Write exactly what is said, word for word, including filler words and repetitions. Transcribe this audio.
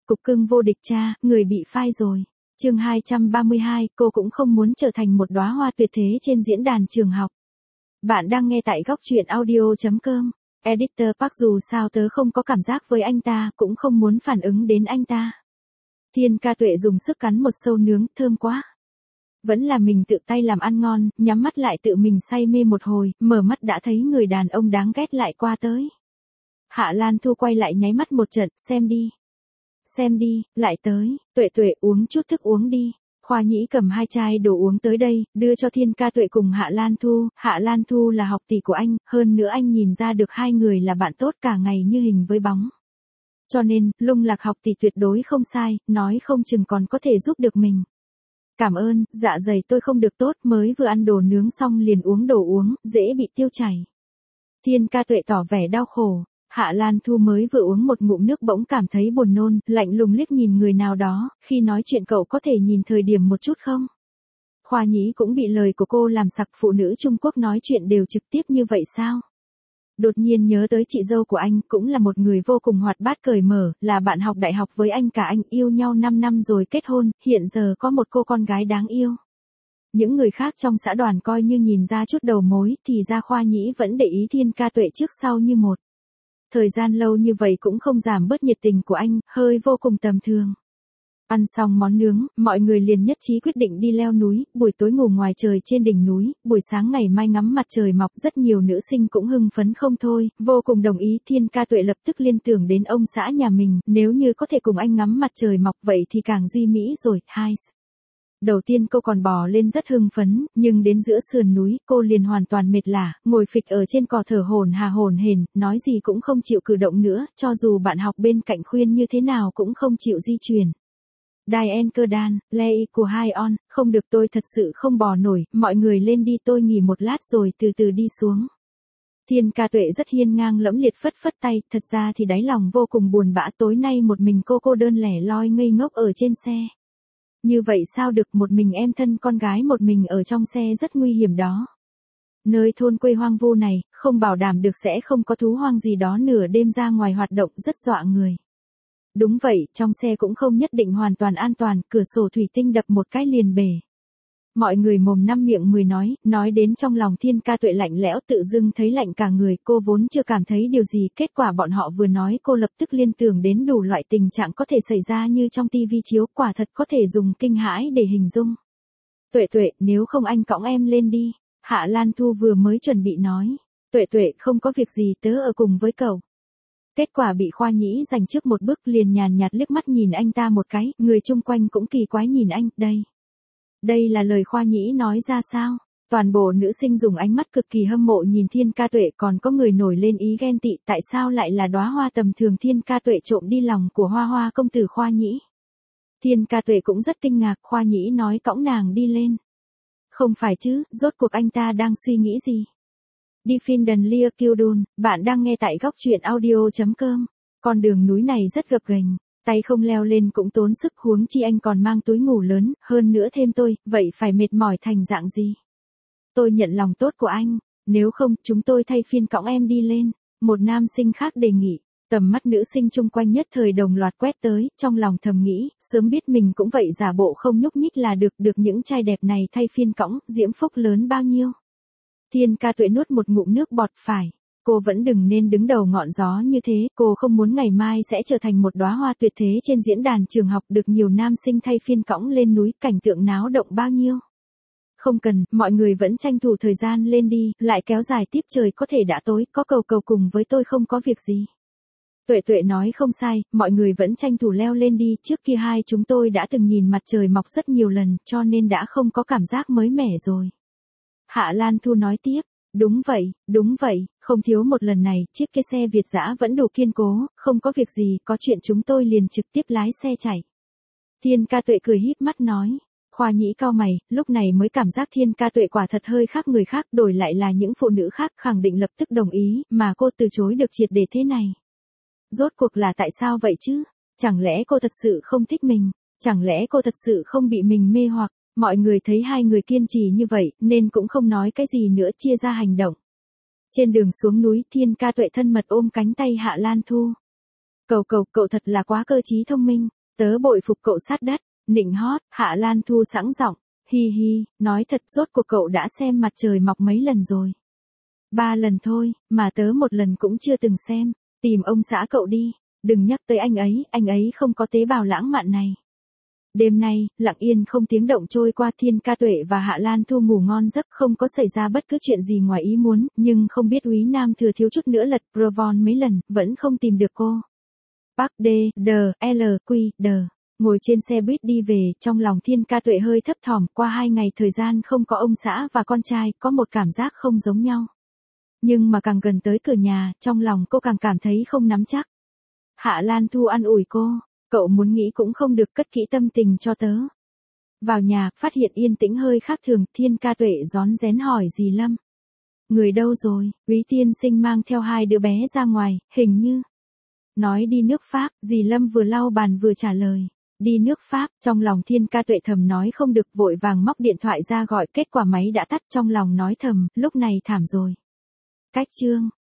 cục cưng vô địch cha, người bị phai rồi. Chương hai trăm ba mươi hai, cô cũng không muốn trở thành một đóa hoa tuyệt thế trên diễn đàn trường học. Bạn đang nghe tại góc truyện audio chấm com. Editor Park, dù sao tớ không có cảm giác với anh ta, cũng không muốn phản ứng đến anh ta. Thiên Ca Tuệ dùng sức cắn một sâu nướng, thơm quá. Vẫn là mình tự tay làm ăn ngon, nhắm mắt lại tự mình say mê một hồi, mở mắt đã thấy người đàn ông đáng ghét lại qua tới. Hạ Lan Thu quay lại nháy mắt một trận, xem đi. Xem đi, lại tới, Tuệ Tuệ uống chút thức uống đi. Khoa Nhĩ cầm hai chai đồ uống tới đây, đưa cho Thiên Ca Tuệ cùng Hạ Lan Thu. Hạ Lan Thu là học tỷ của anh, hơn nữa anh nhìn ra được hai người là bạn tốt cả ngày như hình với bóng. Cho nên, Lung Lạc học tỷ tuyệt đối không sai, nói không chừng còn có thể giúp được mình. Cảm ơn, dạ dày tôi không được tốt, mới vừa ăn đồ nướng xong liền uống đồ uống, dễ bị tiêu chảy. Thiên Ca Tuệ tỏ vẻ đau khổ. Hạ Lan Thu mới vừa uống một ngụm nước bỗng cảm thấy buồn nôn, lạnh lùng liếc nhìn người nào đó, khi nói chuyện cậu có thể nhìn thời điểm một chút không? Khoa Nhĩ cũng bị lời của cô làm sặc, phụ nữ Trung Quốc nói chuyện đều trực tiếp như vậy sao? Đột nhiên nhớ tới chị dâu của anh, cũng là một người vô cùng hoạt bát cởi mở, là bạn học đại học với anh cả, anh yêu nhau năm năm rồi kết hôn, hiện giờ có một cô con gái đáng yêu. Những người khác trong xã đoàn coi như nhìn ra chút đầu mối, thì ra Khoa Nhĩ vẫn để ý Thiên Ca Tuệ trước sau như một. Thời gian lâu như vậy cũng không giảm bớt nhiệt tình của anh, hơi vô cùng tầm thường. Ăn xong món nướng, mọi người liền nhất trí quyết định đi leo núi, buổi tối ngủ ngoài trời trên đỉnh núi, buổi sáng ngày mai ngắm mặt trời mọc. Rất nhiều nữ sinh cũng hưng phấn không thôi, vô cùng đồng ý. Thiên Ca Tuệ lập tức liên tưởng đến ông xã nhà mình, nếu như có thể cùng anh ngắm mặt trời mọc vậy thì càng duy mỹ rồi. Hai. Đầu tiên cô còn bò lên rất hưng phấn, nhưng đến giữa sườn núi, cô liền hoàn toàn mệt lả, ngồi phịch ở trên cỏ thở hổn hà hổn hển, nói gì cũng không chịu cử động nữa, cho dù bạn học bên cạnh khuyên như thế nào cũng không chịu di chuyển. Diane Cơ Đan, Lei của hai on, không được, tôi thật sự không bò nổi, mọi người lên đi, tôi nghỉ một lát rồi từ từ đi xuống. Thiên Ca Tuệ rất hiên ngang lẫm liệt phất phất tay, thật ra thì đáy lòng vô cùng buồn bã, tối nay một mình cô cô đơn lẻ loi ngây ngốc ở trên xe. Như vậy sao được, một mình em thân con gái một mình ở trong xe rất nguy hiểm đó. Nơi thôn quê hoang vu này, không bảo đảm được sẽ không có thú hoang gì đó nửa đêm ra ngoài hoạt động, rất dọa người. Đúng vậy, trong xe cũng không nhất định hoàn toàn an toàn, cửa sổ thủy tinh đập một cái liền bể. Mọi người mồm năm miệng mười nói, nói đến trong lòng Thiên Ca Tuệ lạnh lẽo, tự dưng thấy lạnh cả người, cô vốn chưa cảm thấy điều gì, kết quả bọn họ vừa nói cô lập tức liên tưởng đến đủ loại tình trạng có thể xảy ra như trong tivi chiếu, quả thật có thể dùng kinh hãi để hình dung. Tuệ Tuệ, nếu không anh cõng em lên đi. Hạ Lan Thu vừa mới chuẩn bị nói. Tuệ Tuệ, không có việc gì, tớ ở cùng với cậu. Kết quả bị Khoa Nhĩ giành trước một bước, liền nhàn nhạt liếc mắt nhìn anh ta một cái, người chung quanh cũng kỳ quái nhìn anh, đây. Đây là lời Khoa Nhĩ nói ra sao? Toàn bộ nữ sinh dùng ánh mắt cực kỳ hâm mộ nhìn Thiên Ca Tuệ, còn có người nổi lên ý ghen tị, tại sao lại là đóa hoa tầm thường Thiên Ca Tuệ trộm đi lòng của Hoa Hoa công tử Khoa Nhĩ. Thiên Ca Tuệ cũng rất kinh ngạc, Khoa Nhĩ nói cõng nàng đi lên. Không phải chứ, rốt cuộc anh ta đang suy nghĩ gì? Đi Finden Lia Kildun, bạn đang nghe tại góc truyện audio chấm com. Con đường núi này rất gập ghềnh, tay không leo lên cũng tốn sức, huống chi anh còn mang túi ngủ lớn, hơn nữa thêm tôi, vậy phải mệt mỏi thành dạng gì? Tôi nhận lòng tốt của anh, nếu không, chúng tôi thay phiên cõng em đi lên. Một nam sinh khác đề nghị. Tầm mắt nữ sinh chung quanh nhất thời đồng loạt quét tới, trong lòng thầm nghĩ, sớm biết mình cũng vậy, giả bộ không nhúc nhích là được, được những trai đẹp này thay phiên cõng, diễm phúc lớn bao nhiêu. Thiên Ca Tuệ nuốt một ngụm nước bọt, phải. Cô vẫn đừng nên đứng đầu ngọn gió như thế, cô không muốn ngày mai sẽ trở thành một đóa hoa tuyệt thế trên diễn đàn trường học, được nhiều nam sinh thay phiên cõng lên núi, cảnh tượng náo động bao nhiêu. Không cần, mọi người vẫn tranh thủ thời gian lên đi, lại kéo dài tiếp, trời có thể đã tối, có cầu cầu cùng với tôi không có việc gì. Tuệ Tuệ nói không sai, mọi người vẫn tranh thủ leo lên đi, trước kia hai chúng tôi đã từng nhìn mặt trời mọc rất nhiều lần, cho nên đã không có cảm giác mới mẻ rồi. Hạ Lan Thu nói tiếp, đúng vậy, đúng vậy, không thiếu một lần này, chiếc cái xe Việt dã vẫn đủ kiên cố, không có việc gì, có chuyện chúng tôi liền trực tiếp lái xe chạy. Thiên Ca Tuệ cười híp mắt nói. Khoa Nhĩ cau mày, lúc này mới cảm giác Thiên Ca Tuệ quả thật hơi khác người khác, đổi lại là những phụ nữ khác khẳng định lập tức đồng ý, mà cô từ chối được triệt để thế này. Rốt cuộc là tại sao vậy chứ? Chẳng lẽ cô thật sự không thích mình? Chẳng lẽ cô thật sự không bị mình mê hoặc? Mọi người thấy hai người kiên trì như vậy, nên cũng không nói cái gì nữa, chia ra hành động. Trên đường xuống núi, Thiên Ca Tuệ thân mật ôm cánh tay Hạ Lan Thu. Cầu cầu, cậu thật là quá cơ trí thông minh. Tớ bội phục cậu sát đất, nịnh hót, Hạ Lan Thu sẵn giọng, hi hi, nói thật rốt cuộc cậu đã xem mặt trời mọc mấy lần rồi. Ba lần thôi, mà tớ một lần cũng chưa từng xem, tìm ông xã cậu đi, đừng nhắc tới anh ấy, anh ấy không có tế bào lãng mạn này. Đêm nay, lặng yên không tiếng động trôi qua, Thiên Ca Tuệ và Hạ Lan Thu ngủ ngon giấc, không có xảy ra bất cứ chuyện gì ngoài ý muốn, nhưng không biết Úy Nam Thừa thiếu chút nữa lật Provon mấy lần, vẫn không tìm được cô. Park D, D, L, Q, D. Ngồi trên xe buýt đi về, trong lòng Thiên Ca Tuệ hơi thấp thỏm, qua hai ngày thời gian không có ông xã và con trai, có một cảm giác không giống nhau. Nhưng mà càng gần tới cửa nhà, trong lòng cô càng cảm thấy không nắm chắc. Hạ Lan Thu an ủi cô, cậu muốn nghĩ cũng không được, cất kỹ tâm tình cho tớ. Vào nhà, phát hiện yên tĩnh hơi khác thường, Thiên Ca Tuệ rón rén hỏi dì Lâm. Người đâu rồi? Úy tiên sinh mang theo hai đứa bé ra ngoài, hình như. Nói đi nước Pháp, dì Lâm vừa lau bàn vừa trả lời. Đi nước Pháp, trong lòng Thiên Ca Tuệ thầm nói không được, vội vàng móc điện thoại ra gọi, kết quả máy đã tắt, trong lòng nói thầm, lúc này thảm rồi. Cách chương.